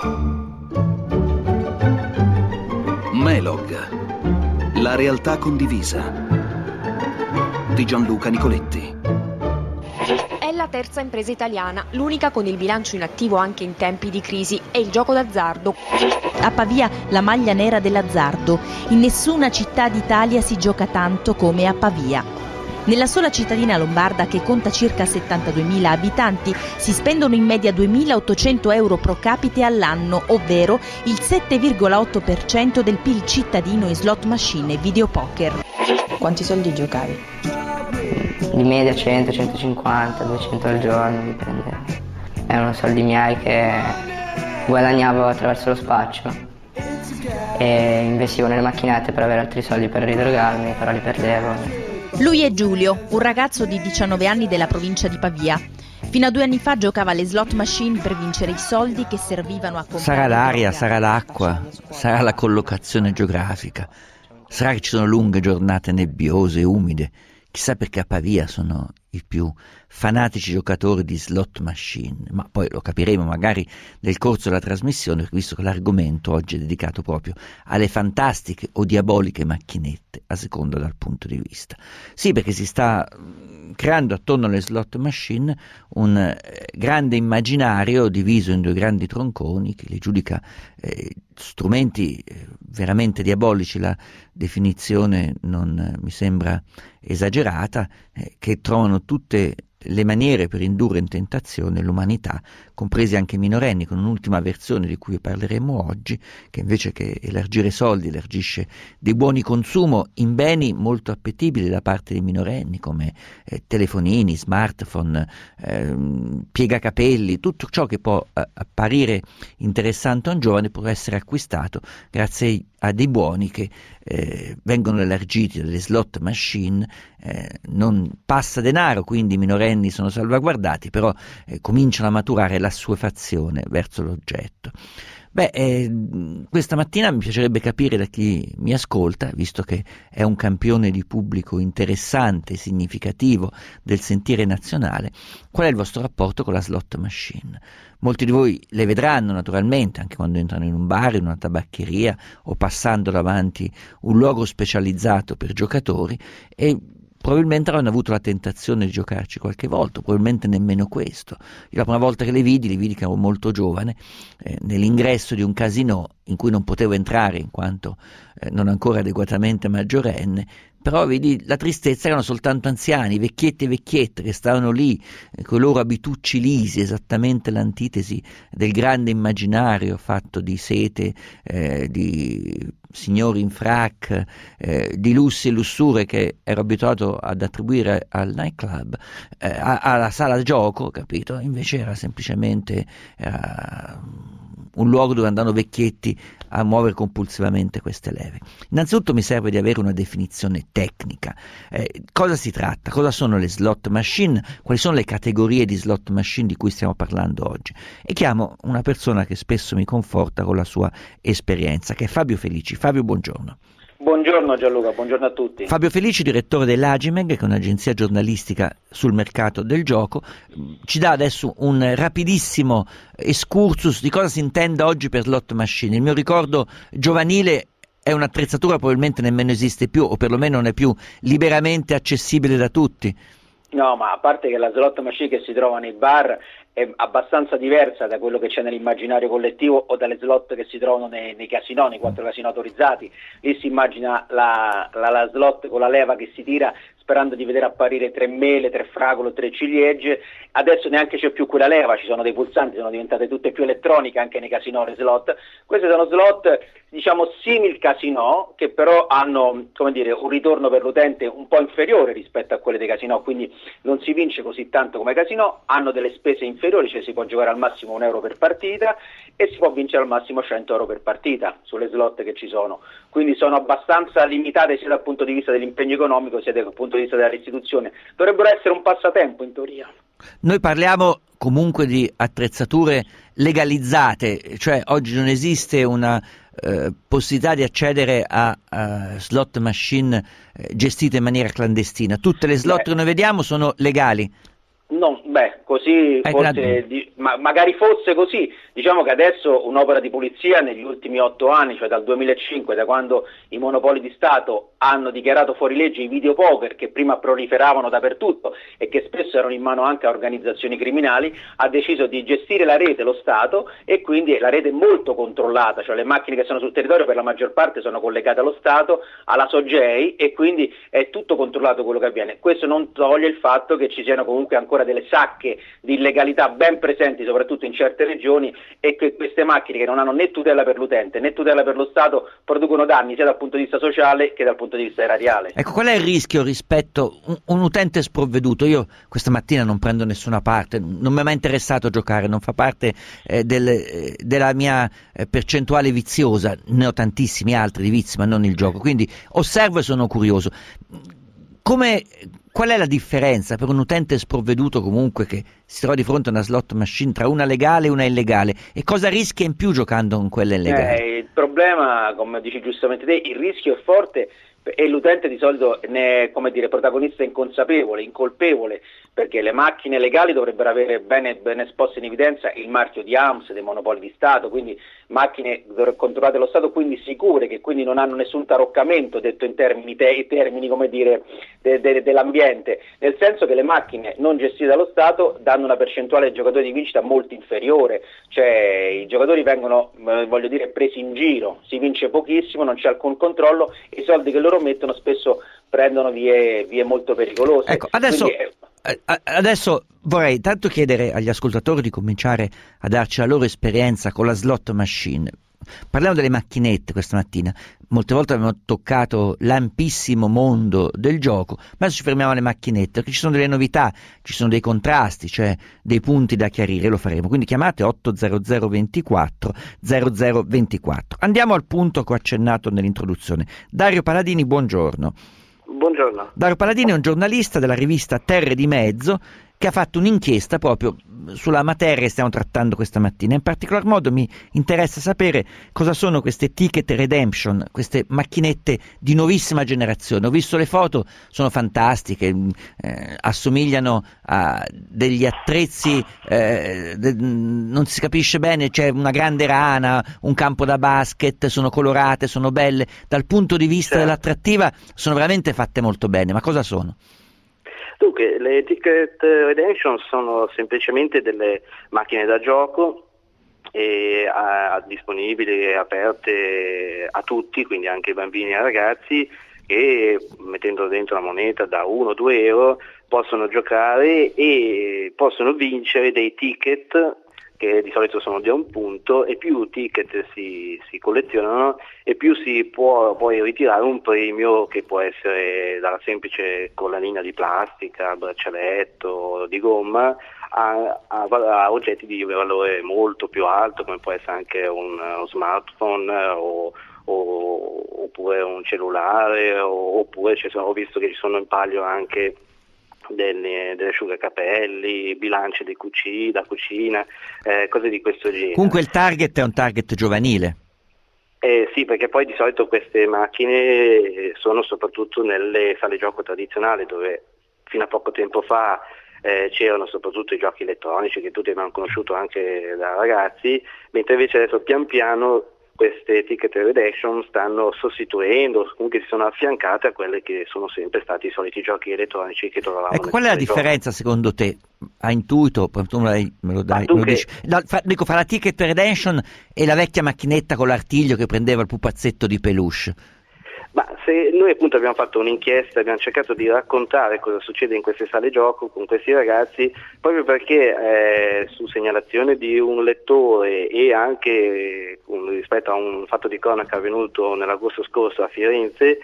Melog, la realtà condivisa di Gianluca Nicoletti. È la terza impresa italiana, l'unica con il bilancio in attivo anche in tempi di crisi, è il gioco d'azzardo. A Pavia la maglia nera dell'azzardo. In nessuna città d'Italia si gioca tanto come a Pavia. Nella sola cittadina lombarda, che conta circa 72.000 abitanti, si spendono in media 2.800 euro pro capite all'anno, ovvero il 7,8% del PIL cittadino in slot machine e videopoker. Quanti soldi giocavi? Di media 100, 150, 200 al giorno, dipende. Erano soldi miei che guadagnavo attraverso lo spaccio e investivo nelle macchinette per avere altri soldi per ridrogarmi, però li perdevo. Lui è Giulio, un ragazzo di 19 anni della provincia di Pavia. Fino a 2 anni fa giocava alle slot machine per vincere i soldi che servivano a comprare. Sarà l'aria, sarà l'acqua, sarà la collocazione geografica, sarà che ci sono lunghe giornate nebbiose e umide. Chissà perché a Pavia sono i più fanatici giocatori di slot machine, ma poi lo capiremo magari nel corso della trasmissione, visto che l'argomento oggi è dedicato proprio alle fantastiche o diaboliche macchinette, a seconda dal punto di vista. Sì, perché si sta creando attorno alle slot machine un grande immaginario diviso in 2 grandi tronconi che li giudica strumenti veramente diabolici. La definizione non mi sembra esagerata, che trovano tutte le maniere per indurre in tentazione l'umanità, compresi anche i minorenni, con un'ultima versione di cui parleremo oggi, che invece che elargire soldi elargisce dei buoni consumo in beni molto appetibili da parte dei minorenni, come telefonini, smartphone, piegacapelli, tutto ciò che può apparire interessante a un giovane può essere acquistato grazie a dei buoni che vengono elargiti dalle slot machine. Non passa denaro, quindi i minorenni sono salvaguardati, però cominciano a maturare l'assuefazione verso l'oggetto. Questa mattina mi piacerebbe capire da chi mi ascolta, visto che è un campione di pubblico interessante, significativo del sentire nazionale, qual è il vostro rapporto con la slot machine. Molti di voi le vedranno naturalmente anche quando entrano in un bar, in una tabaccheria o passando davanti un luogo specializzato per giocatori, e probabilmente avranno avuto la tentazione di giocarci qualche volta, probabilmente nemmeno questo. Io la prima volta che le vidi che ero molto giovane, nell'ingresso di un casinò in cui non potevo entrare in quanto non ancora adeguatamente maggiorenne, però vedi la tristezza, erano soltanto anziani, vecchietti e vecchiette che stavano lì con i loro abitucci lisi, esattamente l'antitesi del grande immaginario fatto di sete, di signori in frac, di lussi e lussure che ero abituato ad attribuire al nightclub, alla sala gioco, capito? Invece era semplicemente un luogo dove andavano vecchietti a muovere compulsivamente queste leve. Innanzitutto mi serve di avere una definizione tecnica. Cosa si tratta? Cosa sono le slot machine? Quali sono le categorie di slot machine di cui stiamo parlando oggi? E chiamo una persona che spesso mi conforta con la sua esperienza, che è Fabio Felici. Fabio, buongiorno. Buongiorno Gianluca, buongiorno a tutti. Fabio Felici, direttore dell'Agimeg, che è un'agenzia giornalistica sul mercato del gioco, ci dà adesso un rapidissimo excursus di cosa si intende oggi per slot machine. Il mio ricordo giovanile è un'attrezzatura probabilmente nemmeno esiste più, o perlomeno non è più liberamente accessibile da tutti. No, ma a parte che la slot machine che si trova nei bar è abbastanza diversa da quello che c'è nell'immaginario collettivo o dalle slot che si trovano nei casinò, nei 4 casinò autorizzati. Lì si immagina la slot con la leva che si tira sperando di vedere apparire 3 mele, 3 fragole, 3 ciliegie. Adesso neanche c'è più quella leva, ci sono dei pulsanti, sono diventate tutte più elettroniche anche nei casinò, le slot. Queste sono slot, diciamo, simil casinò, che però hanno, come dire, un ritorno per l'utente un po' inferiore rispetto a quelle dei casinò, quindi non si vince così tanto come casinò, hanno delle spese inferiori, cioè si può giocare al massimo €1 per partita e si può vincere al massimo €100 per partita sulle slot che ci sono. Quindi sono abbastanza limitate sia dal punto di vista dell'impegno economico sia dal punto di vista della restituzione. Dovrebbero essere un passatempo in teoria. Noi parliamo comunque di attrezzature legalizzate, cioè oggi non esiste una possibilità di accedere a slot machine gestite in maniera clandestina. Tutte le slot che noi vediamo sono legali. No, Così forse, magari fosse così. Diciamo che adesso un'opera di pulizia negli ultimi 8 anni, cioè dal 2005, da quando i monopoli di Stato hanno dichiarato fuori legge i videopoker che prima proliferavano dappertutto e che spesso erano in mano anche a organizzazioni criminali, ha deciso di gestire la rete lo Stato, e quindi la rete è molto controllata, cioè le macchine che sono sul territorio per la maggior parte sono collegate allo Stato, alla SOGEI, e quindi è tutto controllato quello che avviene. Questo non toglie il fatto che ci siano comunque ancora delle sacche di illegalità ben presenti soprattutto in certe regioni, e che queste macchine, che non hanno né tutela per l'utente né tutela per lo Stato, producono danni sia dal punto di vista sociale che dal punto di vista erariale. Ecco, qual è il rischio rispetto un utente sprovveduto? Io questa mattina non prendo nessuna parte, non mi è mai interessato giocare, non fa parte della mia percentuale viziosa, ne ho tantissimi altri di vizi ma non il gioco, quindi osservo e sono curioso. Qual è la differenza per un utente sprovveduto comunque che si trova di fronte a una slot machine tra una legale e una illegale, e cosa rischia in più giocando con quella illegale? Il problema, come dici giustamente te, il rischio è forte e l'utente di solito ne è protagonista inconsapevole, incolpevole, perché le macchine legali dovrebbero avere bene esposto in evidenza il marchio di AMS, dei monopoli di Stato, quindi macchine controllate dallo Stato, quindi sicure, che quindi non hanno nessun taroccamento, detto in termini dell'ambiente, nel senso che le macchine non gestite dallo Stato danno una percentuale di giocatori di vincita molto inferiore, cioè i giocatori vengono presi in giro, si vince pochissimo, non c'è alcun controllo, e i soldi che loro mettono spesso prendono vie molto pericolose. Ecco, adesso vorrei tanto chiedere agli ascoltatori di cominciare a darci la loro esperienza con la slot machine. Parliamo delle macchinette questa mattina. Molte volte abbiamo toccato l'ampissimo mondo del gioco, ma adesso ci fermiamo alle macchinette, perché ci sono delle novità, ci sono dei contrasti, cioè dei punti da chiarire, lo faremo. Quindi chiamate 800 24 0024. Andiamo al punto che ho accennato nell'introduzione. Dario Paladini, buongiorno. Buongiorno. Dario Paladini è un giornalista della rivista Terre di Mezzo che ha fatto un'inchiesta proprio sulla materia che stiamo trattando questa mattina. In particolar modo mi interessa sapere cosa sono queste ticket redemption, queste macchinette di nuovissima generazione. Ho visto le foto, sono fantastiche, assomigliano a degli attrezzi, non si capisce bene, c'è una grande rana, un campo da basket, sono colorate, sono belle, dal punto di vista dell'attrattiva sono veramente fatte molto bene. Ma cosa sono? Dunque, le ticket redemption sono semplicemente delle macchine da gioco disponibili e aperte a tutti, quindi anche ai bambini e ai ragazzi, che mettendo dentro la moneta da 1-2 euro possono giocare e possono vincere dei ticket che di solito sono di un punto, e più ticket si collezionano e più si può poi ritirare un premio, che può essere dalla semplice collanina di plastica, braccialetto di gomma, a oggetti di valore molto più alto, come può essere anche uno smartphone oppure un cellulare, oppure ho visto che ci sono in palio anche delle asciugacapelli, bilanci da cucina, cose di questo genere. Comunque il target è un target giovanile. Sì, perché poi di solito queste macchine sono soprattutto nelle sale gioco tradizionali, dove fino a poco tempo fa c'erano soprattutto i giochi elettronici che tutti abbiamo conosciuto anche da ragazzi, mentre invece adesso pian piano queste ticket redemption stanno sostituendo, comunque si sono affiancate a quelle che sono sempre stati i soliti giochi elettronici che trovavamo. Ecco, qual è la differenza secondo te? A intuito, tu me lo dici. Fra la ticket redemption e la vecchia macchinetta con l'artiglio che prendeva il pupazzetto di peluche. Ma se noi appunto abbiamo fatto un'inchiesta, abbiamo cercato di raccontare cosa succede in queste sale gioco con questi ragazzi, proprio perché su segnalazione di un lettore e anche rispetto a un fatto di cronaca avvenuto nell'agosto scorso a Firenze,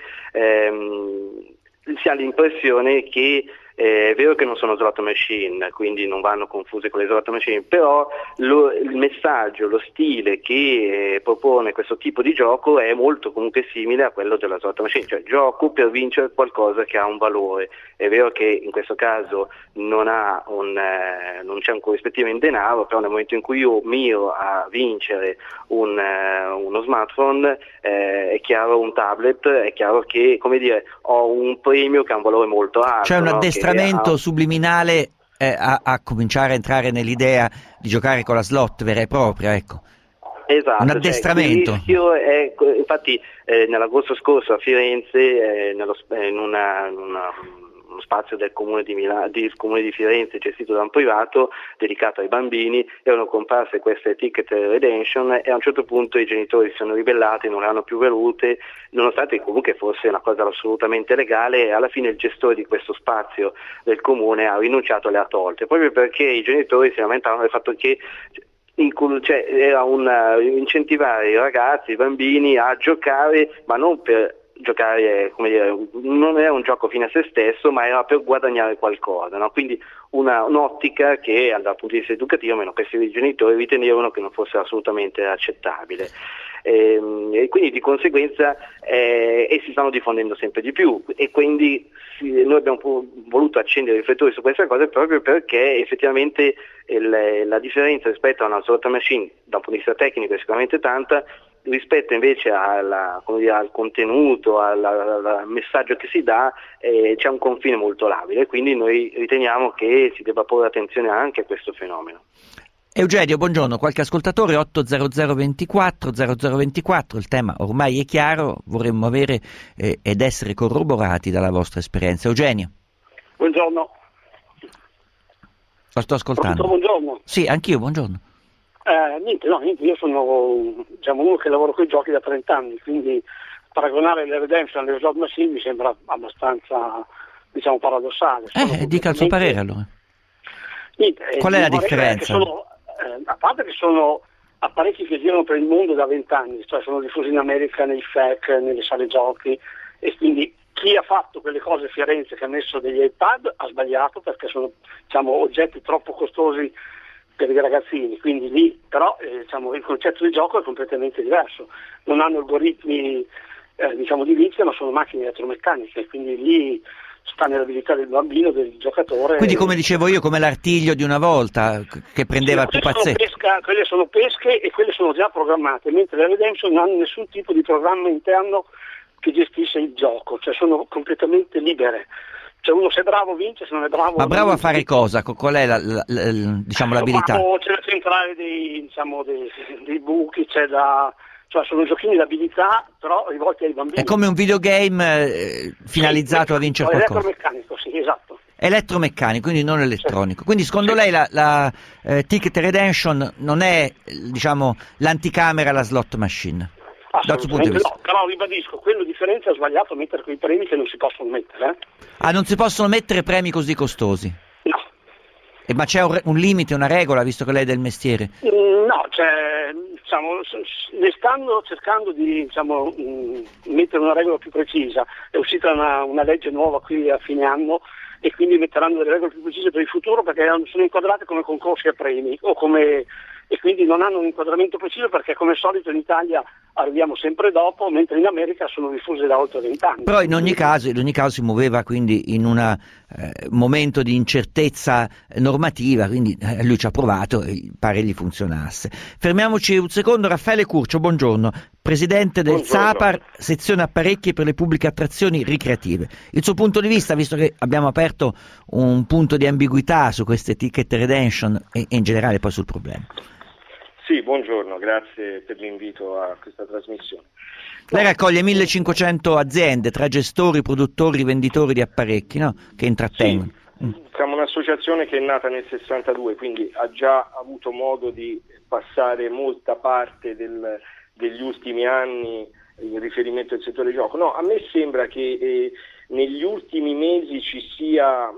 si ha l'impressione che è vero che non sono slot machine, quindi non vanno confuse con le slot machine, però il messaggio, lo stile che propone questo tipo di gioco è molto comunque simile a quello della slot machine, cioè gioco per vincere qualcosa che ha un valore. È vero che in questo caso non c'è un corrispettivo in denaro, però nel momento in cui io miro a vincere uno smartphone, è chiaro, un tablet, è chiaro che, come dire, ho un premio che ha un valore molto alto. C'è un addestramento subliminale a cominciare a entrare nell'idea di giocare con la slot vera e propria, ecco. Esatto, un addestramento. Il rischio è, infatti nell'agosto scorso a Firenze, in uno spazio del comune di Firenze gestito da un privato dedicato ai bambini, erano comparse queste ticket redemption e a un certo punto i genitori si sono ribellati, non le hanno più volute, nonostante comunque fosse una cosa assolutamente legale, e alla fine il gestore di questo spazio del comune ha rinunciato e le ha tolte, proprio perché i genitori si lamentavano del fatto che era incentivare i ragazzi, i bambini a giocare, ma non per giocare, come dire, non era un gioco fine a se stesso, ma era per guadagnare qualcosa, no? Quindi un'ottica che dal punto di vista educativo, almeno questi genitori ritenevano che non fosse assolutamente accettabile. E quindi di conseguenza si stanno diffondendo sempre di più, e quindi noi abbiamo voluto accendere i riflettori su queste cose proprio perché effettivamente la differenza rispetto a una slot machine da un punto di vista tecnico è sicuramente tanta, rispetto invece al contenuto, al messaggio che si dà, c'è un confine molto labile, quindi noi riteniamo che si debba porre attenzione anche a questo fenomeno. Eugenio, buongiorno, qualche ascoltatore 800 24 0024, il tema ormai è chiaro, vorremmo avere ed essere corroborati dalla vostra esperienza. Eugenio. Buongiorno. Lo sto ascoltando. Buongiorno. Sì, anch'io, buongiorno. Niente, io sono uno che lavoro con i giochi da 30 anni, quindi paragonare le redemption alle slot machine mi sembra abbastanza, paradossale. Dica il suo parere allora. Niente, qual è la differenza? A parte che sono apparecchi che girano per il mondo da 20 anni, cioè sono diffusi in America, nei FEC, nelle sale giochi, e quindi chi ha fatto quelle cose a Firenze, che ha messo degli iPad, ha sbagliato, perché sono oggetti troppo costosi per i ragazzini, quindi lì però il concetto di gioco è completamente diverso, non hanno algoritmi di vizio, ma sono macchine elettromeccaniche, quindi lì sta nell'abilità del bambino, del giocatore. Quindi, come dicevo io, come l'artiglio di una volta che prendeva il pupazzetto. Quelle sono pesche e quelle sono già programmate, mentre le redemption non hanno nessun tipo di programma interno che gestisce il gioco, cioè sono completamente libere. Cioè uno se è bravo vince, se non è bravo... Ma bravo a fare cosa? Qual è l'abilità? C'è da centrare dei buchi, cioè sono giochini d'abilità, però rivolti ai bambini. È come un videogame finalizzato a vincere qualcosa. Elettromeccanico, sì, esatto. Elettromeccanico, quindi non elettronico. Quindi secondo lei la Ticket Redemption non è, l'anticamera alla slot machine? Dal suo punto di vista. No, però ribadisco, quello differenza è sbagliato mettere quei premi che non si possono mettere. Non si possono mettere premi così costosi? No. Ma c'è un limite, una regola, visto che lei è del mestiere? No, ne stanno cercando di mettere una regola più precisa. È uscita una legge nuova qui a fine anno, e quindi metteranno delle regole più precise per il futuro, perché sono inquadrate come concorsi a premi e quindi non hanno un inquadramento preciso, perché come al solito in Italia arriviamo sempre dopo, mentre in America sono diffuse da oltre 20 anni. Però in ogni caso si muoveva quindi in un momento di incertezza normativa, quindi lui ci ha provato e pare gli funzionasse. Fermiamoci un secondo. Raffaele Curcio, buongiorno, presidente del SAPAR, sezione apparecchi per le pubbliche attrazioni ricreative. Il suo punto di vista, visto che abbiamo aperto un punto di ambiguità su queste ticket redemption e in generale poi sul problema. Sì, buongiorno, grazie per l'invito a questa trasmissione. Lei raccoglie 1500 aziende tra gestori, produttori, venditori di apparecchi, no? Che intrattengono. Sì. Siamo un'associazione che è nata nel 62, quindi ha già avuto modo di passare molta parte degli ultimi anni in riferimento al settore gioco. No, a me sembra che negli ultimi mesi ci sia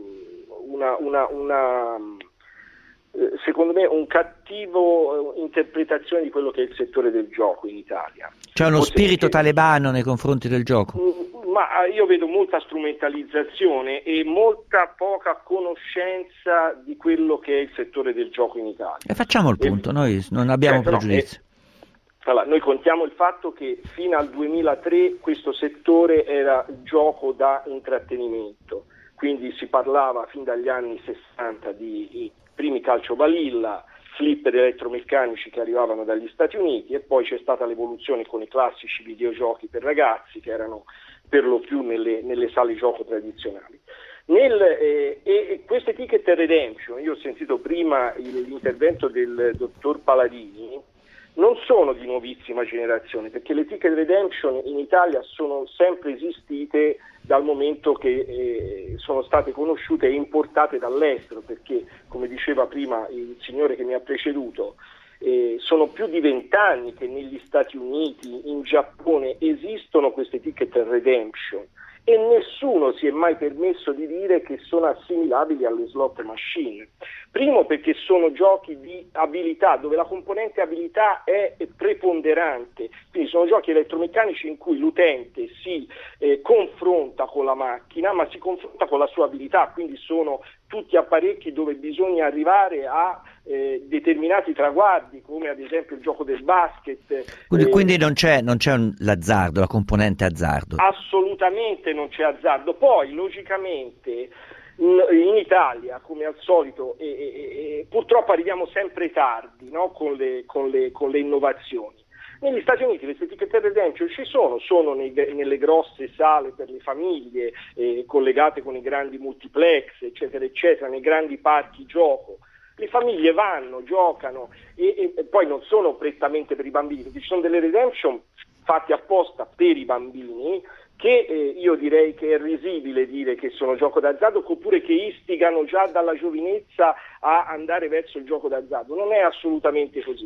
secondo me un cattivo interpretazione di quello che è il settore del gioco in Italia. C'è uno spirito talebano nei confronti del gioco? Ma io vedo molta strumentalizzazione e molta poca conoscenza di quello che è il settore del gioco in Italia. E facciamo il punto, noi non abbiamo pregiudizi. Allora, noi contiamo il fatto che fino al 2003 questo settore era gioco da intrattenimento, quindi si parlava fin dagli anni 60 di primi calcio balilla, flipper elettromeccanici che arrivavano dagli Stati Uniti, e poi c'è stata l'evoluzione con i classici videogiochi per ragazzi che erano per lo più nelle sale gioco tradizionali. E queste ticket redemption, io ho sentito prima l'intervento del dottor Paladini, non sono di nuovissima generazione, perché le ticket redemption in Italia sono sempre esistite dal momento che sono state conosciute e importate dall'estero, perché, come diceva prima il signore che mi ha preceduto, sono più di 20 anni che negli Stati Uniti, in Giappone esistono queste ticket redemption e nessuno si è mai permesso di dire che sono assimilabili alle slot machine. Primo, perché sono giochi di abilità, dove la componente abilità è preponderante, quindi sono giochi elettromeccanici in cui l'utente si confronta con la macchina, ma si confronta con la sua abilità, quindi sono tutti apparecchi dove bisogna arrivare a determinati traguardi, come ad esempio il gioco del basket. Quindi non c'è l'azzardo, la componente azzardo? Assolutamente non c'è azzardo. Poi, logicamente, in Italia, come al solito, purtroppo arriviamo sempre tardi, no? con le innovazioni. Negli Stati Uniti queste ticket redemption ci sono nelle grosse sale per le famiglie, collegate con i grandi multiplex, eccetera, eccetera, nei grandi parchi gioco. Le famiglie vanno, giocano e poi non sono prettamente per i bambini, perché ci sono delle redemption fatte apposta per i bambini, che io direi che è risibile dire che sono gioco d'azzardo, oppure che istigano già dalla giovinezza a andare verso il gioco d'azzardo. Non è assolutamente così.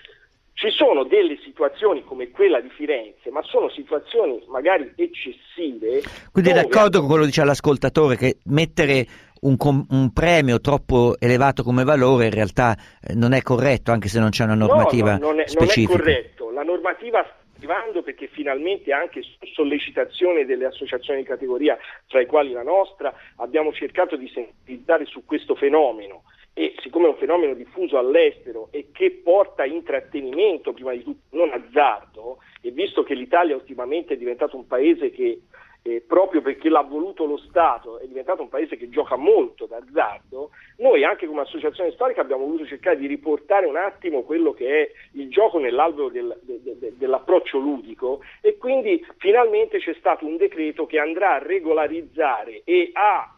Ci sono delle situazioni come quella di Firenze, ma sono situazioni magari eccessive. Quindi è d'accordo con quello che dice l'ascoltatore, che mettere un premio troppo elevato come valore in realtà non è corretto, anche se non c'è una normativa specifica. Non è corretto. La normativa sta arrivando, perché finalmente, anche su sollecitazione delle associazioni di categoria, tra i quali la nostra, abbiamo cercato di sensibilizzare su questo fenomeno. E siccome è un fenomeno diffuso all'estero e che porta intrattenimento prima di tutto, non azzardo, e visto che l'Italia ultimamente è diventato un paese che proprio perché l'ha voluto lo Stato è diventato un paese che gioca molto d'azzardo, noi anche come associazione storica abbiamo voluto cercare di riportare un attimo quello che è il gioco nell'alveo dell'approccio ludico, e quindi finalmente c'è stato un decreto che andrà a regolarizzare e a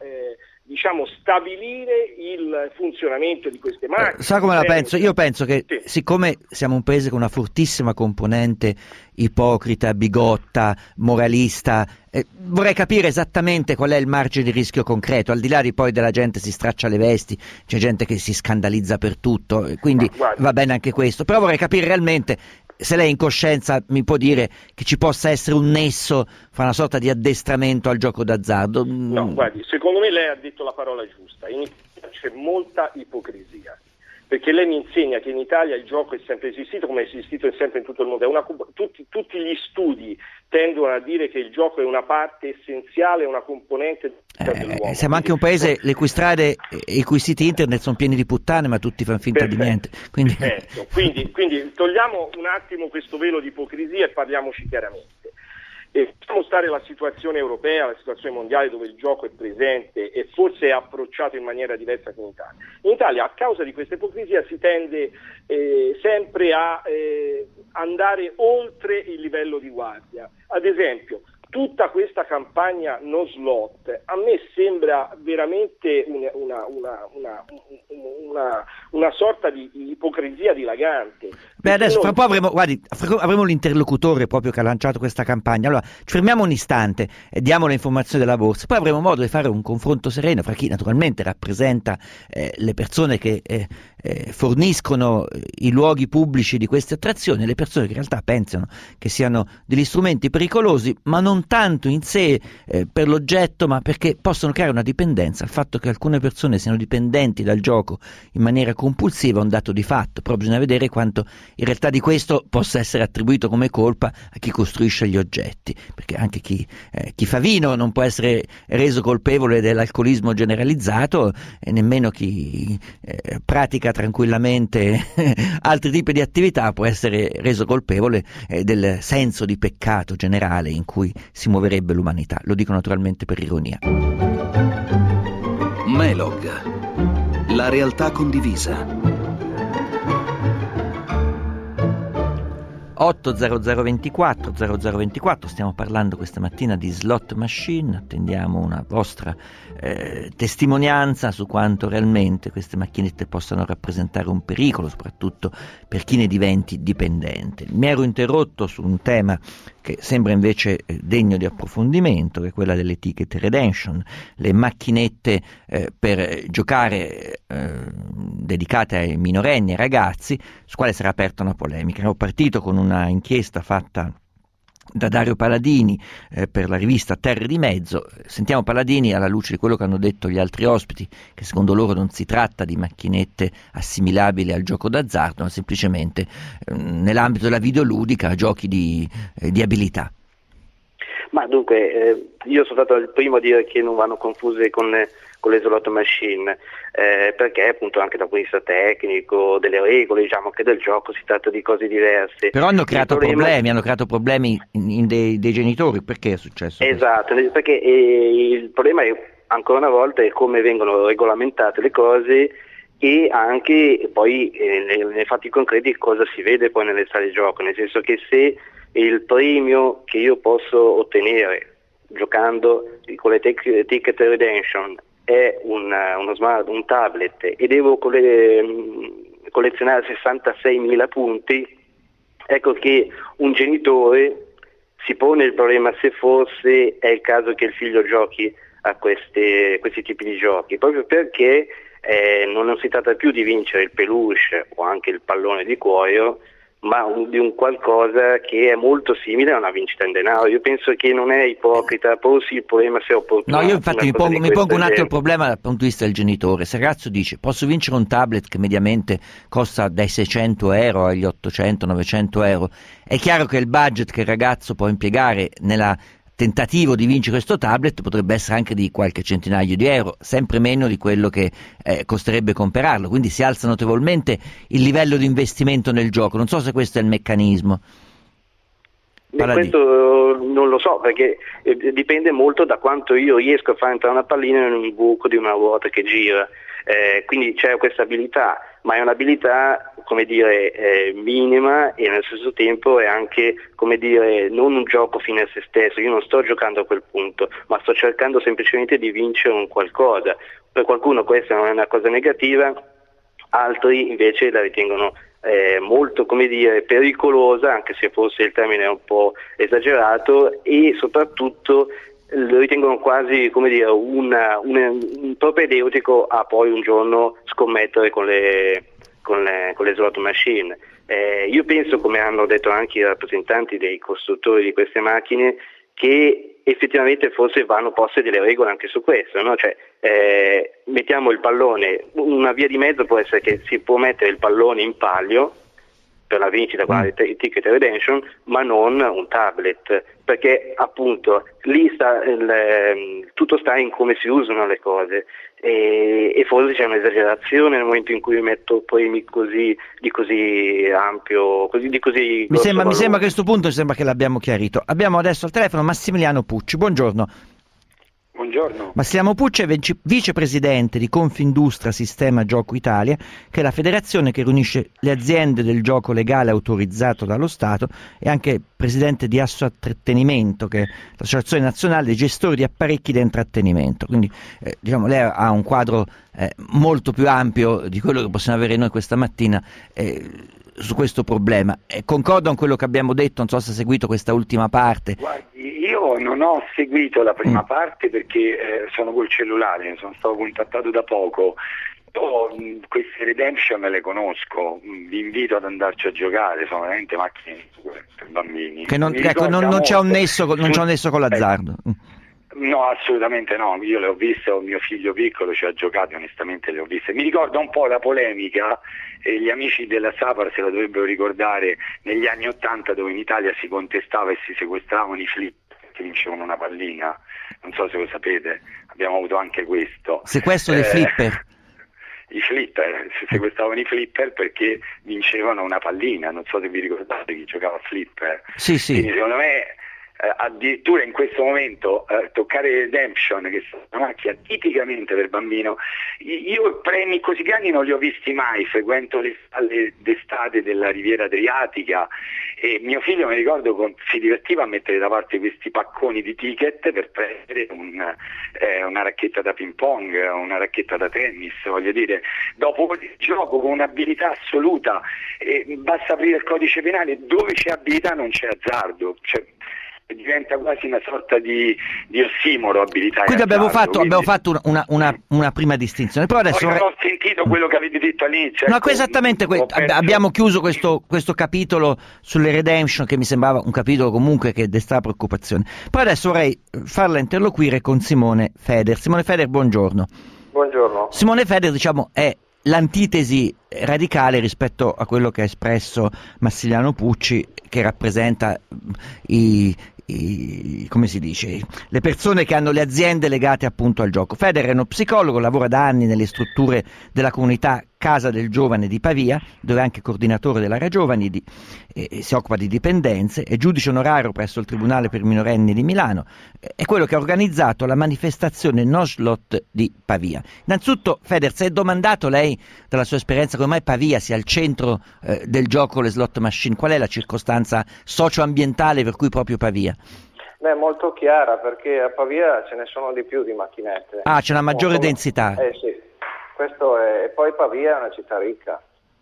stabilire il funzionamento di queste macchine. Sa come la penso? Io penso che siccome siamo un paese con una fortissima componente ipocrita, bigotta, moralista, vorrei capire esattamente qual è il margine di rischio concreto, al di là di poi della gente si straccia le vesti, c'è gente che si scandalizza per tutto, quindi va bene anche questo, però vorrei capire realmente se lei in coscienza mi può dire che ci possa essere un nesso fra una sorta di addestramento al gioco d'azzardo. No, guardi, secondo me lei ha detto la parola giusta. In Italia c'è molta ipocrisia, perché lei mi insegna che in Italia il gioco è sempre esistito, come è esistito sempre in tutto il mondo. Tutti gli studi tendono a dire che il gioco è una parte essenziale, una componente dell'uomo. Siamo anche un paese le cui strade e i cui siti internet sono pieni di puttane, ma tutti fanno finta di niente. Quindi togliamo un attimo questo velo di ipocrisia e parliamoci chiaramente. Possiamo stare la situazione europea, la situazione mondiale, dove il gioco è presente e forse è approcciato in maniera diversa che in Italia. In Italia, a causa di questa ipocrisia, si tende sempre a andare oltre il livello di guardia. Ad esempio, tutta questa campagna no slot a me sembra veramente una sorta di ipocrisia dilagante. Beh, adesso fra un po' avremo l'interlocutore proprio che ha lanciato questa campagna. Allora ci fermiamo un istante e diamo le informazioni della borsa, poi avremo modo di fare un confronto sereno fra chi naturalmente rappresenta le persone che forniscono i luoghi pubblici di queste attrazioni e le persone che in realtà pensano che siano degli strumenti pericolosi, ma non tanto in sé per l'oggetto, ma perché possono creare una dipendenza. Il fatto che alcune persone siano dipendenti dal gioco in maniera compulsiva è un dato di fatto, però bisogna vedere quanto in realtà di questo possa essere attribuito come colpa a chi costruisce gli oggetti, perché anche chi fa vino non può essere reso colpevole dell'alcolismo generalizzato, e nemmeno chi pratica tranquillamente altri tipi di attività può essere reso colpevole del senso di peccato generale in cui si muoverebbe l'umanità. Lo dico naturalmente per ironia. Melog, la realtà condivisa. 80024 0024. Stiamo parlando questa mattina di slot machine, attendiamo una vostra testimonianza su quanto realmente queste macchinette possano rappresentare un pericolo, soprattutto per chi ne diventi dipendente. Mi ero interrotto su un tema che sembra invece degno di approfondimento, che è quella delle ticket redemption, le macchinette per giocare dedicate ai minorenni, ai ragazzi, su quale sarà aperta una polemica. Ero partito con una inchiesta fatta da Dario Paladini per la rivista Terre di Mezzo. Sentiamo Paladini alla luce di quello che hanno detto gli altri ospiti, che secondo loro non si tratta di macchinette assimilabili al gioco d'azzardo, ma semplicemente nell'ambito della videoludica giochi di abilità. Ma dunque, io sono stato il primo a dire che non vanno confuse con le slot machine, perché appunto anche dal punto di vista tecnico, delle regole, diciamo che del gioco si tratta di cose diverse. Però hanno creato problemi in dei genitori. Perché è successo? Esatto, perché il problema è, ancora una volta, è come vengono regolamentate le cose e anche poi nei fatti concreti cosa si vede poi nelle sale gioco, nel senso che se il premio che io posso ottenere giocando con le ticket redemption è un tablet e devo collezionare 66.000 punti, ecco che un genitore si pone il problema se forse è il caso che il figlio giochi a questi tipi di giochi, proprio perché non si tratta più di vincere il peluche o anche il pallone di cuoio, ma di un qualcosa che è molto simile a una vincita in denaro. Io penso che non è ipocrita porsi il problema se è opportuno. No, io infatti mi pongo un attimo il problema dal punto di vista del genitore. Se il ragazzo dice posso vincere un tablet che mediamente costa dai 600 euro agli 800-900 euro, è chiaro che il budget che il ragazzo può impiegare nella tentativo di vincere questo tablet potrebbe essere anche di qualche centinaio di euro, sempre meno di quello che costerebbe comprarlo, quindi si alza notevolmente il livello di investimento nel gioco. Non so se questo è il meccanismo. Questo non lo so, perché dipende molto da quanto io riesco a far entrare una pallina in un buco di una ruota che gira, quindi c'è questa abilità, ma è un'abilità, come dire, minima, e nello stesso tempo è anche, come dire, non un gioco fine a se stesso. Io non sto giocando a quel punto, ma sto cercando semplicemente di vincere un qualcosa. Per qualcuno questa non è una cosa negativa, altri invece la ritengono molto, come dire, pericolosa, anche se forse il termine è un po' esagerato, e soprattutto lo ritengono quasi, come dire, un propedeutico a poi un giorno scommettere con le slot machine. Io penso, come hanno detto anche i rappresentanti dei costruttori di queste macchine, che effettivamente forse vanno poste delle regole anche su questo, no? Cioè, mettiamo il pallone, una via di mezzo può essere che si può mettere il pallone in palio per la vincita con la ticket redemption, ma non un tablet, perché appunto lì tutto sta in come si usano le cose, e forse c'è un'esagerazione nel momento in cui metto premi di così ampio, di così mi sembra che a questo punto che l'abbiamo chiarito. Abbiamo adesso al telefono Massimiliano Pucci. Buongiorno. Buongiorno. Massimiliano Pucci è vicepresidente di Confindustria Sistema Gioco Italia, che è la federazione che riunisce le aziende del gioco legale autorizzato dallo Stato, e anche presidente di Assotrattenimento, che è l'associazione nazionale dei gestori di apparecchi da intrattenimento. Quindi lei ha un quadro molto più ampio di quello che possiamo avere noi questa mattina su questo problema. Concordo con quello che abbiamo detto, non so se ha seguito questa ultima parte. Guardi, io non ho seguito la prima parte perché sono col cellulare, sono stato contattato da poco. Io queste redemption le conosco, vi invito ad andarci a giocare, sono veramente macchine per bambini. Che non c'è un nesso con l'azzardo. No, assolutamente no, io le ho viste, ho mio figlio piccolo ci ha giocato, onestamente le ho viste. Mi ricorda un po' la polemica, gli amici della Sapar se la dovrebbero ricordare, negli anni '80, dove in Italia si contestava e si sequestravano i flip che vincevano una pallina, non so se lo sapete, abbiamo avuto anche questo. Sequestro dei flipper? I flipper, si sequestravano i flipper perché vincevano una pallina, non so se vi ricordate chi giocava a flipper. Sì. Quindi secondo me addirittura in questo momento toccare Redemption, che è una macchina tipicamente per bambino, io premi così grandi non li ho visti mai. Frequento le stalle d'estate della Riviera Adriatica e mio figlio, mi ricordo, si divertiva a mettere da parte questi pacconi di ticket per prendere una racchetta da ping pong, una racchetta da tennis, voglio dire, dopo il gioco con un'abilità assoluta, basta aprire il codice penale, dove c'è abilità non c'è azzardo, cioè, diventa quasi una sorta di ossimoro abilità. Quindi abbiamo fatto una prima distinzione. Però adesso non ho sentito quello che avete detto all'inizio. No, esattamente abbiamo chiuso questo capitolo sulle Redemption, che mi sembrava un capitolo comunque che destava preoccupazione. Poi adesso vorrei farla interloquire con Simone Feder. Simone Feder, buongiorno. Buongiorno. Simone Feder, diciamo, è l'antitesi radicale rispetto a quello che ha espresso Massimiliano Pucci, che rappresenta come si dice, le persone che hanno le aziende legate appunto al gioco. Feder è uno psicologo, lavora da anni nelle strutture della comunità Casa del Giovane di Pavia, dove è anche coordinatore dell'area giovani, si occupa di dipendenze, è giudice onorario presso il Tribunale per minorenni di Milano, è quello che ha organizzato la manifestazione No Slot di Pavia. Innanzitutto, Feder, si è domandato lei, dalla sua esperienza, come mai Pavia sia al centro del gioco le slot machine? Qual è la circostanza socio-ambientale per cui proprio Pavia? Beh, molto chiara, perché a Pavia ce ne sono di più di macchinette. Ah, c'è una maggiore densità. Sì, questo è. E poi Pavia è una città ricca.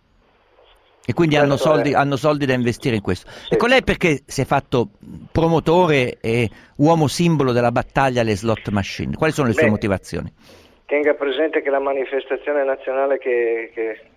E quindi hanno soldi da investire in questo. Sì. Ecco, lei perché si è fatto promotore e uomo simbolo della battaglia alle slot machine? Quali sono le sue motivazioni? Tenga presente che la manifestazione nazionale che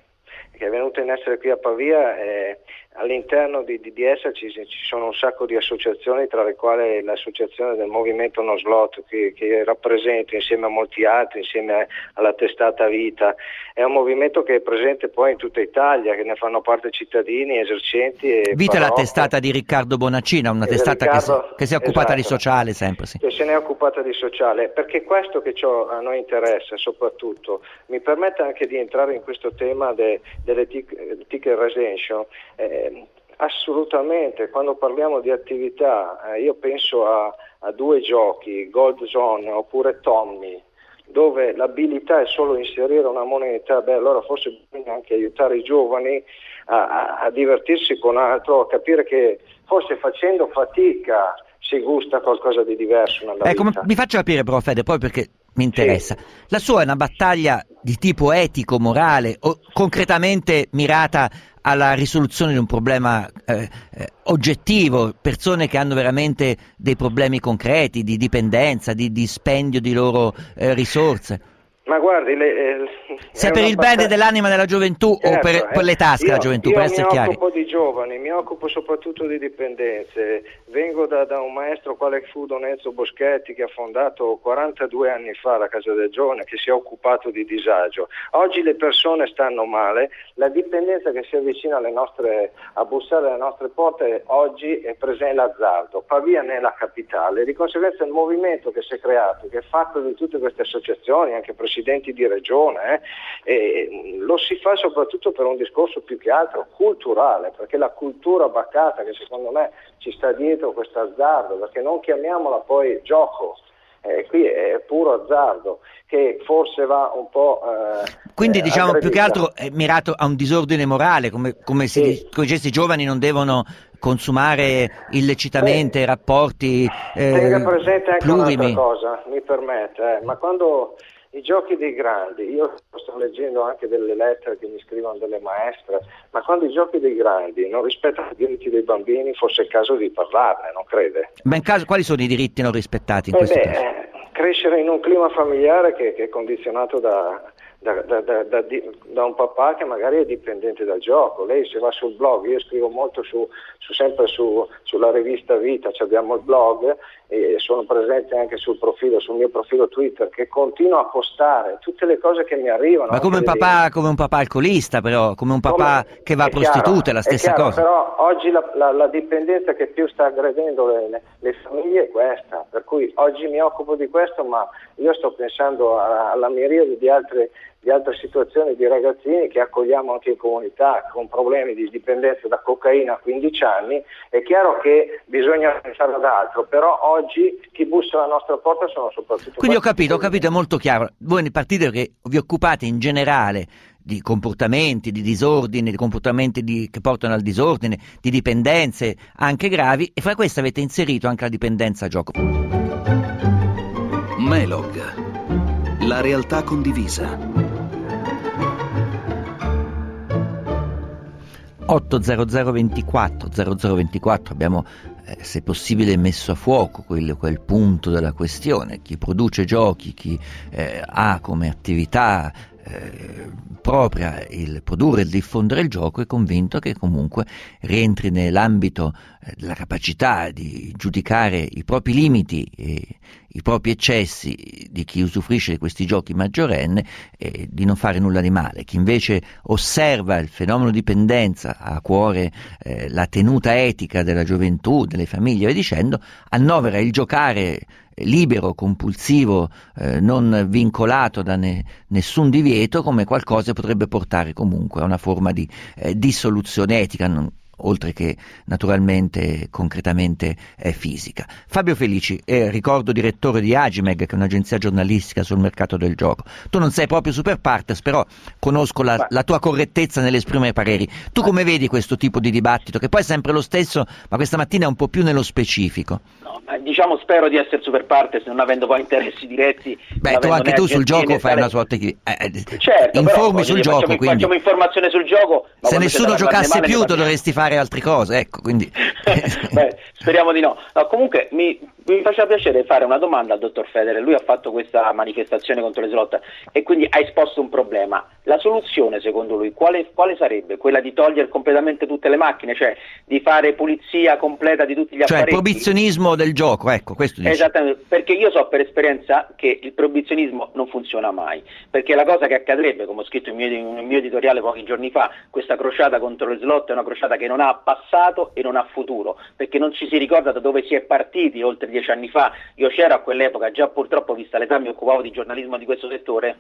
è venuta in essere qui a Pavia, all'interno di essa ci sono un sacco di associazioni, tra le quali l'associazione del Movimento No Slot, che rappresento insieme a molti altri, insieme alla testata Vita. È un movimento che è presente poi in tutta Italia, che ne fanno parte cittadini, esercenti e Vita è la testata di Riccardo Bonaccina, una testata che si è occupata di sociale sempre. Sì. Che se ne è occupata di sociale, perché questo che a noi interessa soprattutto. Mi permette anche di entrare in questo tema delle ticket redemption. Assolutamente, quando parliamo di attività, io penso a due giochi, Gold Zone oppure Tommy, dove l'abilità è solo inserire una moneta. Allora forse bisogna anche aiutare i giovani a divertirsi con altro, a capire che forse facendo fatica si gusta qualcosa di diverso nella vita. Mi faccio capire però, Fede, poi, perché mi interessa. Sì. La sua è una battaglia di tipo etico, morale, o concretamente mirata alla risoluzione di un problema oggettivo, persone che hanno veramente dei problemi concreti di dipendenza, di dispendio di loro risorse? Ma guardi, se è per il bene dell'anima della gioventù, certo, o per le tasche della gioventù, per essere chiari. Io mi occupo di giovani, mi occupo soprattutto di dipendenze. Vengo da un maestro quale fu Don Enzo Boschetti, che ha fondato 42 anni fa la Casa del Giovane, che si è occupato di disagio. Oggi le persone stanno male, la dipendenza che si avvicina a bussare alle nostre porte oggi è presente l'azzardo. Pavia ne è la capitale, di conseguenza il movimento che si è creato, che è fatto di tutte queste associazioni, anche presidenti di regione, lo si fa soprattutto per un discorso più che altro culturale, perché la cultura bacata che secondo me ci sta dietro questo azzardo, perché non chiamiamola poi gioco, qui è puro azzardo, che forse va un po' quindi diciamo più che altro è mirato a un disordine morale, come si dice, questi giovani non devono consumare illecitamente rapporti tenga presente anche plurimi. Un'altra cosa, mi permette, ma quando i giochi dei grandi, io sto leggendo anche delle lettere che mi scrivono delle maestre, ma quando i giochi dei grandi non rispettano i diritti dei bambini, forse è il caso di parlarne, non crede? Ma in caso, quali sono i diritti non rispettati in questo caso? Crescere in un clima familiare che è condizionato da un papà che magari è dipendente dal gioco. Lei se va sul blog, io scrivo molto sempre sulla rivista Vita, abbiamo il blog e sono presente anche sul mio profilo Twitter, che continuo a postare tutte le cose che mi arrivano. Ma come un papà alcolista, però, come un papà che va a prostitute, è la stessa cosa. Però oggi la dipendenza che più sta aggredendo le famiglie è questa, per cui oggi mi occupo di questo, ma io sto pensando alla miriade di altre di altre situazioni di ragazzini che accogliamo anche in comunità con problemi di dipendenza da cocaina a 15 anni. È chiaro che bisogna pensare ad altro, però oggi chi bussa alla nostra porta sono soprattutto... Quindi ho capito, è molto chiaro. Voi nel partito che vi occupate in generale di comportamenti, di disordini, di comportamenti che portano al disordine, di dipendenze anche gravi, e fra queste avete inserito anche la dipendenza a gioco. Melog, la realtà condivisa. 80024 0024 abbiamo se possibile messo a fuoco quel punto della questione. Chi produce giochi, chi ha come attività propria il produrre e il diffondere il gioco, è convinto che comunque rientri nell'ambito della capacità di giudicare i propri limiti e i propri eccessi di chi usufruisce di questi giochi maggiorenne, e di non fare nulla di male. Chi invece osserva il fenomeno dipendenza, ha a cuore la tenuta etica della gioventù, delle famiglie e via dicendo, annovera il giocare libero, compulsivo, non vincolato da nessun divieto, come qualcosa che potrebbe portare comunque a una forma di dissoluzione etica, oltre che naturalmente concretamente fisica. Fabio Felici, ricordo direttore di Agimeg, che è un'agenzia giornalistica sul mercato del gioco. Tu non sei proprio super partes, però conosco la tua correttezza nell'esprimere pareri. Tu come vedi questo tipo di dibattito, che poi è sempre lo stesso, ma questa mattina è un po' più nello specifico? No, diciamo, spero di essere super partes, non avendo poi interessi diretti. Beh, tu anche tu sul gioco fai una sorta di certo, informi però, sul gioco, quindi facciamo informazione sul gioco. Se nessuno giocasse più, tu dovresti fare altre cose, ecco, quindi beh, speriamo di no. No, comunque mi faceva piacere fare una domanda al dottor Federer. Lui ha fatto questa manifestazione contro le slot e quindi ha esposto un problema. La soluzione, secondo lui, quale sarebbe? Quella di togliere completamente tutte le macchine, cioè di fare pulizia completa di tutti gli apparecchi? Cioè il proibizionismo del gioco, ecco, questo dice. Esattamente, perché io so per esperienza che il proibizionismo non funziona mai, perché la cosa che accadrebbe, come ho scritto in un mio editoriale pochi giorni fa, questa crociata contro le slot è una crociata che non ha passato e non ha futuro, perché non ci si ricorda da dove si è partiti oltre 10 anni fa. Io c'ero a quell'epoca, già purtroppo vista l'età mi occupavo di giornalismo di questo settore,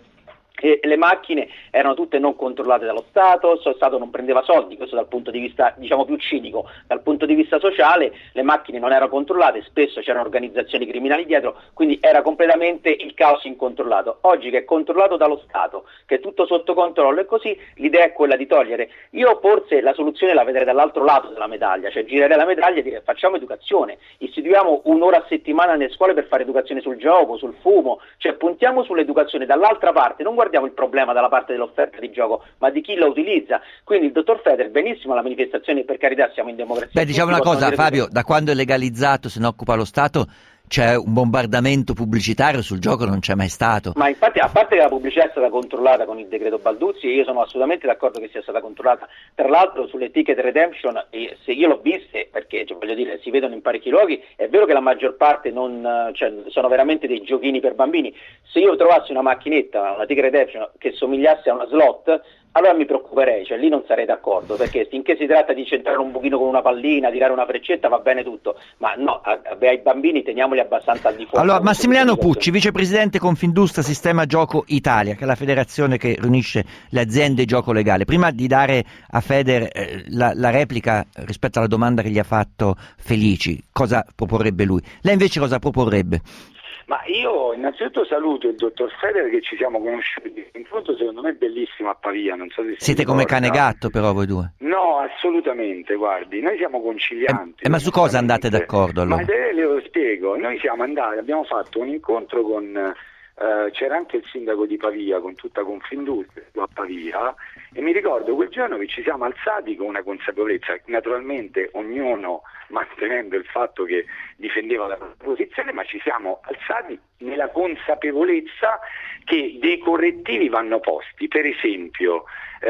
e le macchine erano tutte non controllate dallo Stato, lo Stato non prendeva soldi, questo dal punto di vista diciamo più cinico. Dal punto di vista sociale le macchine non erano controllate, spesso c'erano organizzazioni criminali dietro, quindi era completamente il caos incontrollato. Oggi che è controllato dallo Stato, che è tutto sotto controllo e così, l'idea è quella di togliere. Io forse la soluzione la vedrei dall'altro lato della medaglia, cioè girerei la medaglia e dire facciamo educazione, istituiamo un'ora a settimana nelle scuole per fare educazione sul gioco, sul fumo, cioè puntiamo sull'educazione dall'altra parte, non guardiamo il problema dalla parte dell'offerta di gioco, ma di chi lo utilizza. Quindi il dottor Federer, benissimo la manifestazione, per carità siamo in democrazia. Beh, diciamo una cosa, Fabio, da quando è legalizzato, se ne occupa lo Stato, c'è un bombardamento pubblicitario sul gioco, non c'è mai stato. Ma infatti, a parte che la pubblicità è stata controllata con il decreto Balduzzi, e io sono assolutamente d'accordo che sia stata controllata. Tra l'altro sulle ticket redemption, se io l'ho viste, perché voglio dire, si vedono in parecchi luoghi, è vero che la maggior parte sono veramente dei giochini per bambini. Se io trovassi una macchinetta, una ticket redemption che somigliasse a una slot, allora mi preoccuperei, cioè lì non sarei d'accordo, perché finché si tratta di centrare un pochino con una pallina, tirare una freccetta, va bene tutto, ma no, ai bambini teniamoli abbastanza al di fuori. Allora, Massimiliano Pucci, vicepresidente Confindustria Sistema Gioco Italia, che è la federazione che riunisce le aziende gioco legale. Prima di dare a Feder la replica rispetto alla domanda che gli ha fatto Felici, cosa proporrebbe lui? Lei invece cosa proporrebbe? Ma io innanzitutto saluto il dottor Federer, che ci siamo conosciuti, l'incontro secondo me è bellissimo a Pavia, non so se siete come cane e gatto però voi due? No, assolutamente, guardi, noi siamo concilianti. Ma su cosa andate d'accordo allora? Ma le lo spiego, noi siamo andati, abbiamo fatto un incontro con, c'era anche il sindaco di Pavia, con tutta Confindustria a Pavia, e mi ricordo quel giorno che ci siamo alzati con una consapevolezza, naturalmente ognuno mantenendo il fatto che difendeva la posizione, ma ci siamo alzati nella consapevolezza che dei correttivi vanno posti. Per esempio,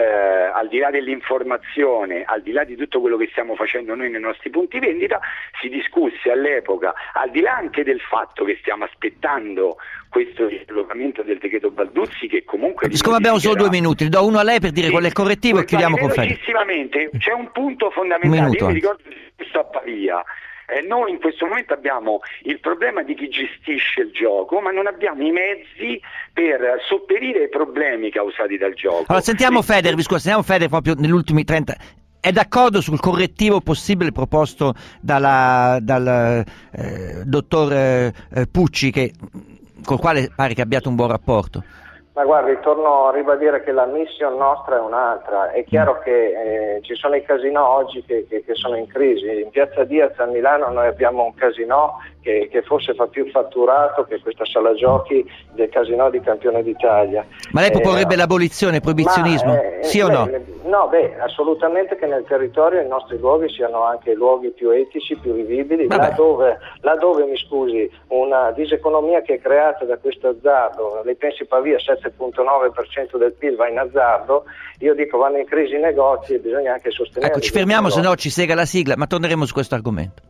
al di là dell'informazione, al di là di tutto quello che stiamo facendo noi nei nostri punti vendita, si discusse all'epoca, al di là anche del fatto che stiamo aspettando questo riallocamento del decreto Balduzzi, che comunque... Siccome abbiamo solo 2 minuti, do uno a lei per dire qual è il correttivo e chiudiamo con Fede. Velocissimamente, c'è un punto fondamentale, io mi ricordo questo a Pavia, Noi in questo momento abbiamo il problema di chi gestisce il gioco, ma non abbiamo i mezzi per sopperire ai problemi causati dal gioco. Allora sentiamo Feder, proprio negli ultimi 30. È d'accordo sul correttivo possibile proposto dal dottor Pucci, col quale pare che abbiate un buon rapporto? Ma guardi, torno a ribadire che la mission nostra è un'altra. È chiaro che ci sono i casinò oggi che sono in crisi. In Piazza Diaz a Milano noi abbiamo un casinò che forse fa più fatturato che questa sala giochi del casinò di Campione d'Italia. Ma lei proporrebbe l'abolizione, il proibizionismo? Sì o no? No, assolutamente, che nel territorio i nostri luoghi siano anche luoghi più etici, più vivibili, laddove mi scusi, una diseconomia che è creata da questo azzardo, lei pensi Pavia 7,9% del PIL va in azzardo, io dico vanno in crisi i negozi e bisogna anche sostenere. Ecco, ci fermiamo, se no ci sega la sigla, ma torneremo su questo argomento.